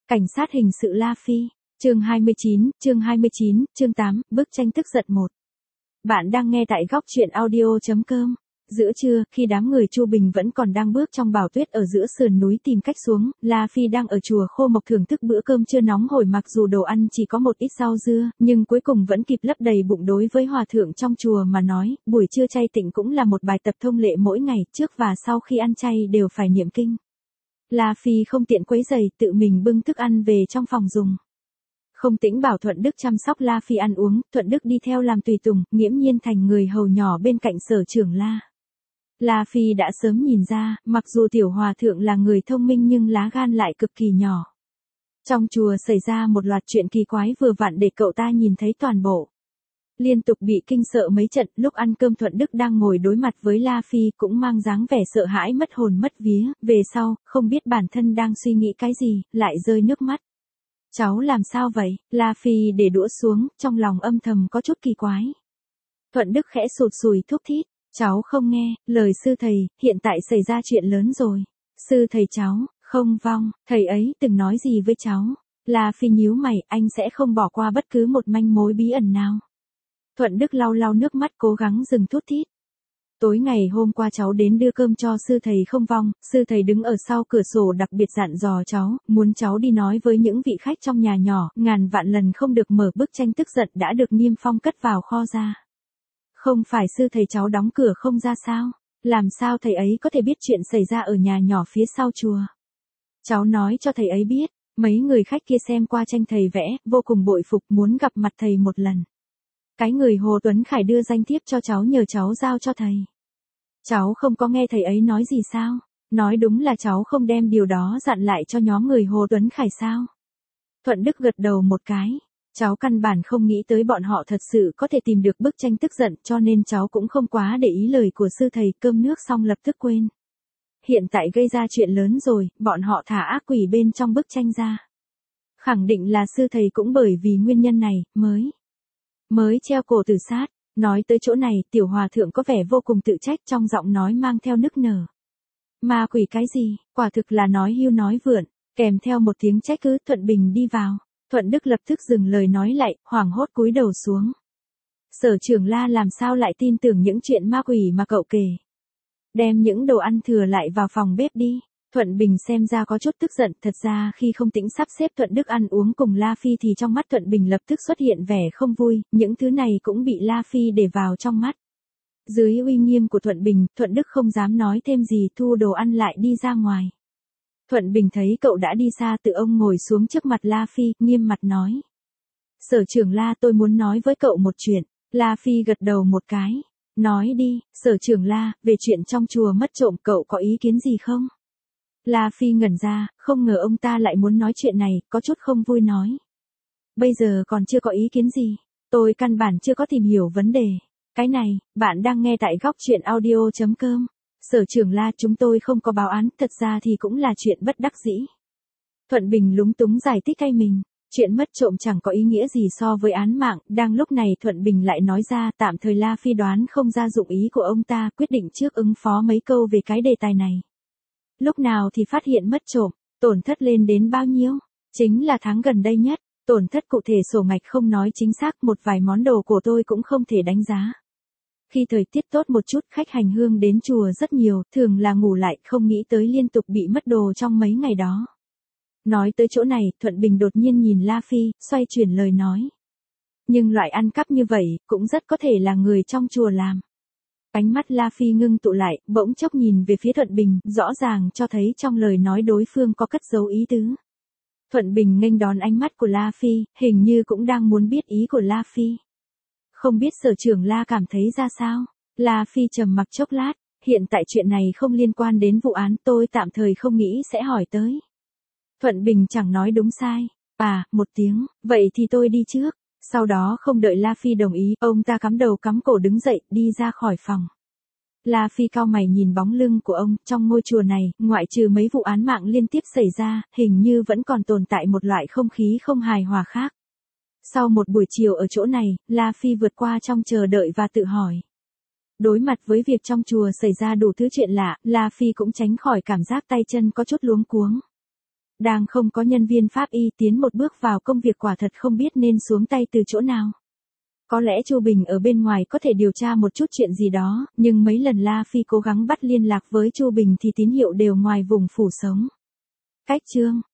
Cảnh sát hình sự La Phi, chương 29, chương 8, bức tranh tức giận 1. Bạn đang nghe tại góc truyện audio.com. Giữa trưa, khi đám người Chu Bình vẫn còn đang bước trong bão tuyết ở giữa sườn núi tìm cách xuống, La Phi đang ở chùa Khô Mộc thưởng thức bữa cơm trưa nóng hổi, mặc dù đồ ăn chỉ có một ít rau dưa, nhưng cuối cùng vẫn kịp lấp đầy bụng. Đối với hòa thượng trong chùa mà nói, buổi trưa chay tịnh cũng là một bài tập thông lệ mỗi ngày, trước và sau khi ăn chay đều phải niệm kinh. La Phi không tiện quấy rầy, tự mình bưng thức ăn về trong phòng dùng. Không Tĩnh bảo Thuận Đức chăm sóc La Phi ăn uống, Thuận Đức đi theo làm tùy tùng, nghiễm nhiên thành người hầu nhỏ bên cạnh Sở trưởng La. La Phi đã sớm nhìn ra, mặc dù tiểu hòa thượng là người thông minh nhưng lá gan lại cực kỳ nhỏ. Trong chùa xảy ra một loạt chuyện kỳ quái vừa vặn để cậu ta nhìn thấy toàn bộ. Liên tục bị kinh sợ mấy trận, lúc ăn cơm Thuận Đức đang ngồi đối mặt với La Phi cũng mang dáng vẻ sợ hãi mất hồn mất vía, về sau, không biết bản thân đang suy nghĩ cái gì, lại rơi nước mắt. Cháu làm sao vậy? La Phi để đũa xuống, trong lòng âm thầm có chút kỳ quái. Thuận Đức khẽ sụt sùi thúc thít, cháu không nghe, lời sư thầy, hiện tại xảy ra chuyện lớn rồi. Sư thầy cháu, không vong, thầy ấy từng nói gì với cháu? La Phi nhíu mày, anh sẽ không bỏ qua bất cứ một manh mối bí ẩn nào. Thuận Đức lau lau nước mắt cố gắng dừng thút thít. Tối ngày hôm qua cháu đến đưa cơm cho sư thầy không vong, sư thầy đứng ở sau cửa sổ đặc biệt dặn dò cháu, muốn cháu đi nói với những vị khách trong nhà nhỏ, ngàn vạn lần không được mở bức tranh tức giận đã được niêm phong cất vào kho ra. Không phải sư thầy cháu đóng cửa không ra sao? Làm sao thầy ấy có thể biết chuyện xảy ra ở nhà nhỏ phía sau chùa? Cháu nói cho thầy ấy biết, mấy người khách kia xem qua tranh thầy vẽ, vô cùng bội phục muốn gặp mặt thầy một lần. Cái người Hồ Tuấn Khải đưa danh thiếp cho cháu nhờ cháu giao cho thầy. Cháu không có nghe thầy ấy nói gì sao? Nói đúng là cháu không đem điều đó dặn lại cho nhóm người Hồ Tuấn Khải sao? Thuận Đức gật đầu một cái. Cháu căn bản không nghĩ tới bọn họ thật sự có thể tìm được bức tranh tức giận, cho nên cháu cũng không quá để ý lời của sư thầy. Cơm nước xong lập tức quên. Hiện tại gây ra chuyện lớn rồi, bọn họ thả ác quỷ bên trong bức tranh ra. Khẳng định là sư thầy cũng bởi vì nguyên nhân này, mới treo cổ tự sát. Nói tới chỗ này, tiểu hòa thượng có vẻ vô cùng tự trách, trong giọng nói mang theo nức nở. Ma quỷ cái gì, quả thực là nói hưu nói vượn, kèm theo một tiếng trách cứ. Thuận Bình đi vào. Thuận Đức lập tức dừng lời nói lại, hoảng hốt cúi đầu xuống. Sở trưởng La làm sao lại tin tưởng những chuyện ma quỷ mà cậu kể? Đem những đồ ăn thừa lại vào phòng bếp đi. Thuận Bình xem ra có chút tức giận, thật ra khi Không Tĩnh sắp xếp Thuận Đức ăn uống cùng La Phi thì trong mắt Thuận Bình lập tức xuất hiện vẻ không vui, những thứ này cũng bị La Phi để vào trong mắt. Dưới uy nghiêm của Thuận Bình, Thuận Đức không dám nói thêm gì, thu đồ ăn lại đi ra ngoài. Thuận Bình thấy cậu đã đi xa, tự ông ngồi xuống trước mặt La Phi, nghiêm mặt nói. Sở trưởng La, tôi muốn nói với cậu một chuyện. La Phi gật đầu một cái. Nói đi, sở trưởng La, về chuyện trong chùa mất trộm cậu có ý kiến gì không? La Phi ngẩn ra, không ngờ ông ta lại muốn nói chuyện này, có chút không vui nói. Bây giờ còn chưa có ý kiến gì, tôi căn bản chưa có tìm hiểu vấn đề. Cái này, bạn đang nghe tại góc truyện audio.com. Sở trưởng La, chúng tôi không có báo án, thật ra thì cũng là chuyện bất đắc dĩ. Thuận Bình lúng túng giải thích thay mình, chuyện mất trộm chẳng có ý nghĩa gì so với án mạng. Đang lúc này Thuận Bình lại nói ra, tạm thời La Phi đoán không ra dụng ý của ông ta, quyết định trước ứng phó mấy câu về cái đề tài này. Lúc nào thì phát hiện mất trộm, tổn thất lên đến bao nhiêu? Chính là tháng gần đây nhất, tổn thất cụ thể sổ ngạch không nói chính xác, một vài món đồ của tôi cũng không thể đánh giá. Khi thời tiết tốt một chút, khách hành hương đến chùa rất nhiều, thường là ngủ lại, không nghĩ tới liên tục bị mất đồ trong mấy ngày đó. Nói tới chỗ này, Thuận Bình đột nhiên nhìn La Phi, xoay chuyển lời nói. Nhưng loại ăn cắp như vậy, cũng rất có thể là người trong chùa làm. Ánh mắt La Phi ngưng tụ lại, bỗng chốc nhìn về phía Thuận Bình, rõ ràng cho thấy trong lời nói đối phương có cất giấu ý tứ. Thuận Bình nghênh đón ánh mắt của La Phi, hình như cũng đang muốn biết ý của La Phi. Không biết sở trưởng La cảm thấy ra sao? La Phi trầm mặc chốc lát, hiện tại chuyện này không liên quan đến vụ án, tôi tạm thời không nghĩ sẽ hỏi tới. Thuận Bình chẳng nói đúng sai. Một tiếng, vậy thì tôi đi trước. Sau đó không đợi La Phi đồng ý, ông ta cắm đầu cắm cổ đứng dậy, đi ra khỏi phòng. La Phi cau mày nhìn bóng lưng của ông, trong ngôi chùa này, ngoại trừ mấy vụ án mạng liên tiếp xảy ra, hình như vẫn còn tồn tại một loại không khí không hài hòa khác. Sau một buổi chiều ở chỗ này, La Phi vượt qua trong chờ đợi và tự hỏi. Đối mặt với việc trong chùa xảy ra đủ thứ chuyện lạ, La Phi cũng tránh khỏi cảm giác tay chân có chút luống cuống. Đang không có nhân viên pháp y tiến một bước vào công việc quả thật không biết nên xuống tay từ chỗ nào. Có lẽ Chu Bình ở bên ngoài có thể điều tra một chút chuyện gì đó, nhưng mấy lần La Phi cố gắng bắt liên lạc với Chu Bình thì tín hiệu đều ngoài vùng phủ sống. Cách chương